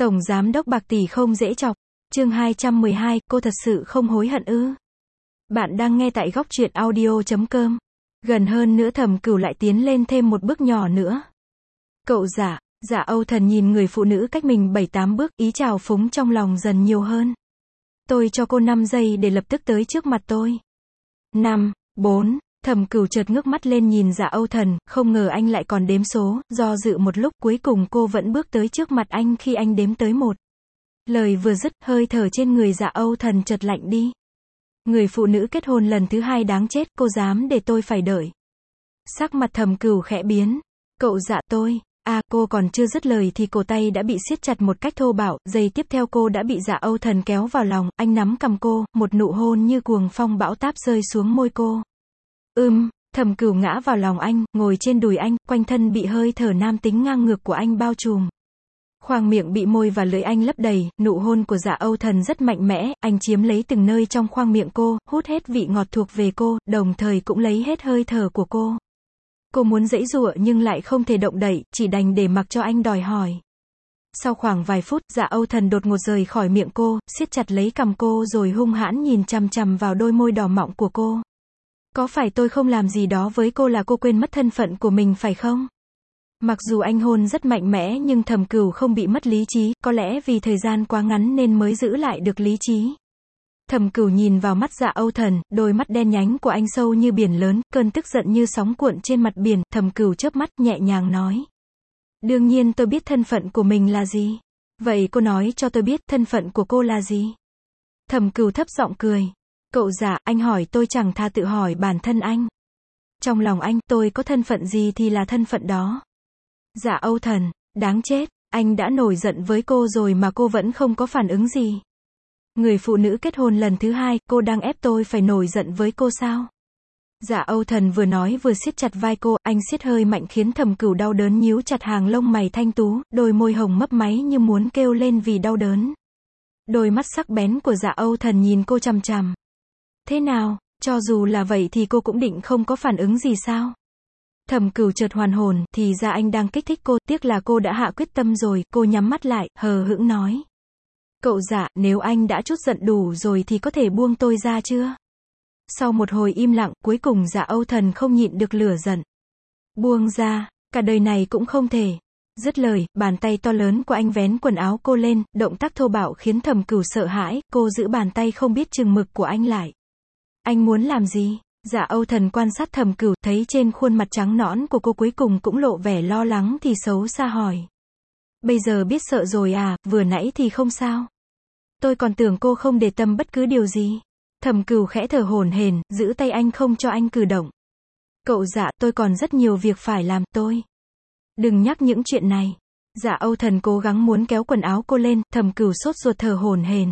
Tổng giám đốc bạc tỷ không dễ chọc. Chương 212, cô thật sự không hối hận ư? Bạn đang nghe tại góc truyện audio.com. Gần hơn nữa Thẩm Cửu lại tiến lên thêm một bước nhỏ nữa. Cậu Dạ Âu Thần nhìn người phụ nữ cách mình 7-8 bước, ý trào phúng trong lòng dần nhiều hơn. Tôi cho cô 5 giây để lập tức tới trước mặt tôi. 5, 4, Thẩm Cửu chợt ngước mắt lên nhìn Dạ Âu Thần, không ngờ anh lại còn đếm số, do dự một lúc cuối cùng cô vẫn bước tới trước mặt anh khi anh đếm tới 1. Lời vừa dứt, hơi thở trên người Dạ Âu Thần chợt lạnh đi. Người phụ nữ kết hôn lần thứ 2 đáng chết, cô dám để tôi phải đợi. Sắc mặt Thẩm Cửu khẽ biến. Cậu Dạ cô còn chưa dứt lời thì cổ tay đã bị siết chặt một cách thô bạo, giây tiếp theo cô đã bị Dạ Âu Thần kéo vào lòng, anh nắm cằm cô, một nụ hôn như cuồng phong bão táp rơi xuống môi cô. Thẩm Cửu ngã vào lòng anh, ngồi trên đùi anh, quanh thân bị hơi thở nam tính ngang ngược của anh bao trùm. Khoang miệng bị môi và lưỡi anh lấp đầy, nụ hôn của Dạ Âu Thần rất mạnh mẽ, anh chiếm lấy từng nơi trong khoang miệng cô, hút hết vị ngọt thuộc về cô, đồng thời cũng lấy hết hơi thở của cô. Cô muốn giãy giụa nhưng lại không thể động đậy, chỉ đành để mặc cho anh đòi hỏi. Sau khoảng vài phút, Dạ Âu Thần đột ngột rời khỏi miệng cô, siết chặt lấy cằm cô rồi hung hãn nhìn chằm chằm vào đôi môi đỏ mọng của cô. Có phải tôi không làm gì đó với cô là cô quên mất thân phận của mình phải không? Mặc dù anh hôn rất mạnh mẽ nhưng Thẩm Cửu không bị mất lý trí, có lẽ vì thời gian quá ngắn nên mới giữ lại được lý trí. Thẩm Cửu nhìn vào mắt Dạ Âu Thần, đôi mắt đen nhánh của anh sâu như biển lớn, cơn tức giận như sóng cuộn trên mặt biển, Thẩm Cửu chớp mắt, nhẹ nhàng nói. Đương nhiên tôi biết thân phận của mình là gì. Vậy cô nói cho tôi biết thân phận của cô là gì? Thẩm Cửu thấp giọng cười. Cậu Dạ, anh hỏi tôi chẳng tha tự hỏi bản thân anh. Trong lòng anh, tôi có thân phận gì thì là thân phận đó. Dạ Âu Thần, đáng chết, anh đã nổi giận với cô rồi mà cô vẫn không có phản ứng gì. Người phụ nữ kết hôn lần thứ 2, cô đang ép tôi phải nổi giận với cô sao? Dạ Âu Thần vừa nói vừa siết chặt vai cô, anh siết hơi mạnh khiến Thẩm Cửu đau đớn nhíu chặt hàng lông mày thanh tú, đôi môi hồng mấp máy như muốn kêu lên vì đau đớn. Đôi mắt sắc bén của Dạ Âu Thần nhìn cô chằm chằm. Thế nào, cho dù là vậy thì cô cũng định không có phản ứng gì sao? Thẩm Cửu chợt hoàn hồn, thì ra anh đang kích thích cô, tiếc là cô đã hạ quyết tâm rồi, cô nhắm mắt lại, hờ hững nói. Cậu Dạ, nếu anh đã chút giận đủ rồi thì có thể buông tôi ra chưa? Sau một hồi im lặng, cuối cùng Dạ Âu Thần không nhịn được lửa giận. Buông ra, cả đời này cũng không thể. Dứt lời, bàn tay to lớn của anh vén quần áo cô lên, động tác thô bạo khiến Thẩm Cửu sợ hãi, cô giữ bàn tay không biết chừng mực của anh lại. Anh muốn làm gì? Dạ Âu Thần quan sát Thẩm Cửu, thấy trên khuôn mặt trắng nõn của cô cuối cùng cũng lộ vẻ lo lắng thì xấu xa hỏi. Bây giờ biết sợ rồi à, vừa nãy thì không sao. Tôi còn tưởng cô không để tâm bất cứ điều gì. Thẩm Cửu khẽ thở hổn hển, giữ tay anh không cho anh cử động. Cậu Dạ, tôi còn rất nhiều việc phải làm, tôi. Đừng nhắc những chuyện này. Dạ Âu Thần cố gắng muốn kéo quần áo cô lên, Thẩm Cửu sốt ruột thở hổn hển.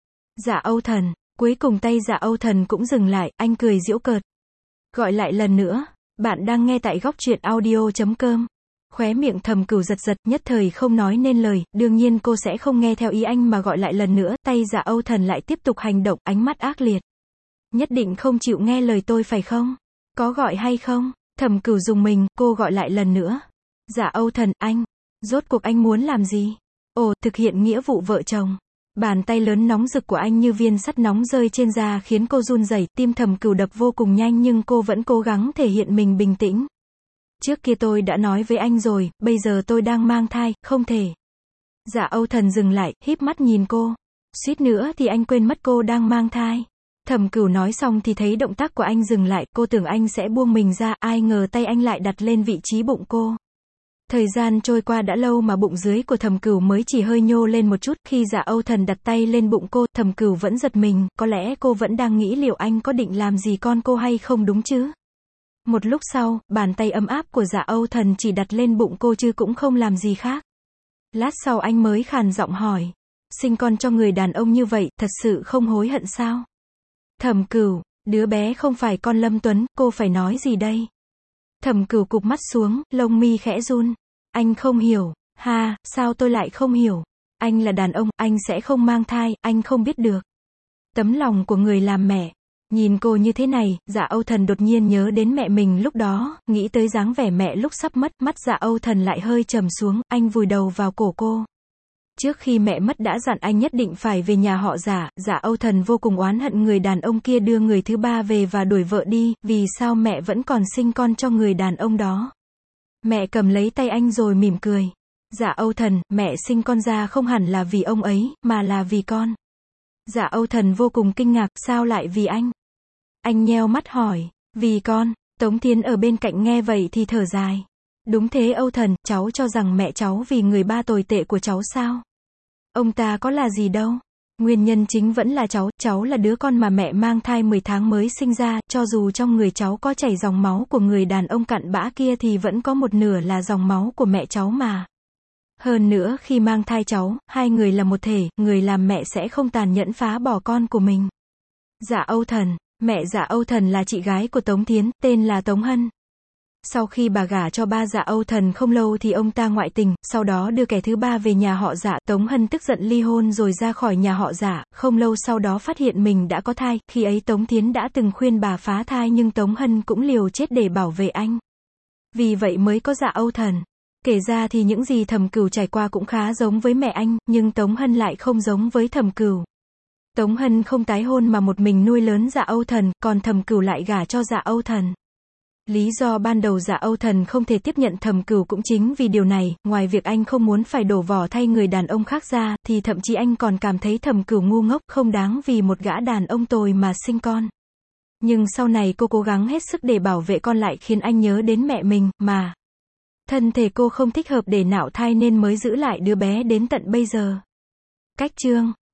Dạ Âu Thần. Cuối cùng tay Dạ Âu Thần cũng dừng lại, anh cười giễu cợt. Gọi lại lần nữa, bạn đang nghe tại góc truyện audio.com. Khóe miệng Thẩm Cửu giật giật, nhất thời không nói nên lời, đương nhiên cô sẽ không nghe theo ý anh mà gọi lại lần nữa, tay Dạ Âu Thần lại tiếp tục hành động, ánh mắt ác liệt. Nhất định không chịu nghe lời tôi phải không? Có gọi hay không? Thẩm Cửu rùng mình, cô gọi lại lần nữa. Dạ Âu Thần, anh, rốt cuộc anh muốn làm gì? Ồ, thực hiện nghĩa vụ vợ chồng. Bàn tay lớn nóng rực của anh như viên sắt nóng rơi trên da khiến cô run rẩy, tim Thẩm Cửu đập vô cùng nhanh nhưng cô vẫn cố gắng thể hiện mình bình tĩnh. Trước kia tôi đã nói với anh rồi, bây giờ tôi đang mang thai, không thể. Dạ Âu Thần dừng lại, híp mắt nhìn cô. Suýt nữa thì anh quên mất cô đang mang thai. Thẩm Cửu nói xong thì thấy động tác của anh dừng lại, cô tưởng anh sẽ buông mình ra, ai ngờ tay anh lại đặt lên vị trí bụng cô. Thời gian trôi qua đã lâu mà bụng dưới của Thẩm Cửu mới chỉ hơi nhô lên một chút, khi Dạ Âu Thần đặt tay lên bụng cô, Thẩm Cửu vẫn giật mình, có lẽ cô vẫn đang nghĩ liệu anh có định làm gì con cô hay không đúng chứ? Một lúc sau, bàn tay ấm áp của Dạ Âu Thần chỉ đặt lên bụng cô chứ cũng không làm gì khác. Lát sau anh mới khàn giọng hỏi. Sinh con cho người đàn ông như vậy, thật sự không hối hận sao? Thẩm Cửu, đứa bé không phải con Lâm Tuấn, cô phải nói gì đây? Thẩm Cửu cụp mắt xuống, lông mi khẽ run. Anh không hiểu. Ha, sao tôi lại không hiểu? Anh là đàn ông, anh sẽ không mang thai, anh không biết được. Tấm lòng của người làm mẹ. Nhìn cô như thế này, Dạ Âu Thần đột nhiên nhớ đến mẹ mình lúc đó, nghĩ tới dáng vẻ mẹ lúc sắp mất, mắt Dạ Âu Thần lại hơi trầm xuống, anh vùi đầu vào cổ cô. Trước khi mẹ mất đã dặn anh nhất định phải về nhà họ Dạ. Dạ Âu Thần vô cùng oán hận người đàn ông kia đưa người thứ ba về và đuổi vợ đi, vì sao mẹ vẫn còn sinh con cho người đàn ông đó. Mẹ cầm lấy tay anh rồi mỉm cười. Dạ Âu Thần, mẹ sinh con ra không hẳn là vì ông ấy, mà là vì con. Dạ Âu Thần vô cùng kinh ngạc, sao lại vì anh? Anh nheo mắt hỏi, vì con. Tống Thiến ở bên cạnh nghe vậy thì thở dài. Đúng thế Âu Thần, cháu cho rằng mẹ cháu vì người ba tồi tệ của cháu sao? Ông ta có là gì đâu. Nguyên nhân chính vẫn là cháu là đứa con mà mẹ mang thai 10 tháng mới sinh ra, cho dù trong người cháu có chảy dòng máu của người đàn ông cặn bã kia thì vẫn có một nửa là dòng máu của mẹ cháu mà. Hơn nữa khi mang thai cháu, hai người là một thể, người làm mẹ sẽ không tàn nhẫn phá bỏ con của mình. Dạ Âu Thần, mẹ Dạ Âu Thần là chị gái của Tống Thiến, tên là Tống Hân. Sau khi bà gả cho ba Dạ Âu Thần không lâu thì ông ta ngoại tình, sau đó đưa kẻ thứ ba về nhà họ Dạ. Tống Hân tức giận ly hôn rồi ra khỏi nhà họ Dạ, không lâu sau đó phát hiện mình đã có thai, khi ấy Tống Thiến đã từng khuyên bà phá thai nhưng Tống Hân cũng liều chết để bảo vệ anh. Vì vậy mới có Dạ Âu Thần. Kể ra thì những gì Thẩm Cửu trải qua cũng khá giống với mẹ anh, nhưng Tống Hân lại không giống với Thẩm Cửu. Tống Hân không tái hôn mà một mình nuôi lớn Dạ Âu Thần, còn Thẩm Cửu lại gả cho Dạ Âu Thần. Lý do ban đầu Dạ Âu Thần không thể tiếp nhận Thẩm Cửu cũng chính vì điều này, ngoài việc anh không muốn phải đổ vỏ thay người đàn ông khác ra, thì thậm chí anh còn cảm thấy Thẩm Cửu ngu ngốc, không đáng vì một gã đàn ông tồi mà sinh con. Nhưng sau này cô cố gắng hết sức để bảo vệ con lại khiến anh nhớ đến mẹ mình, mà thân thể cô không thích hợp để nạo thai nên mới giữ lại đứa bé đến tận bây giờ. Cách chương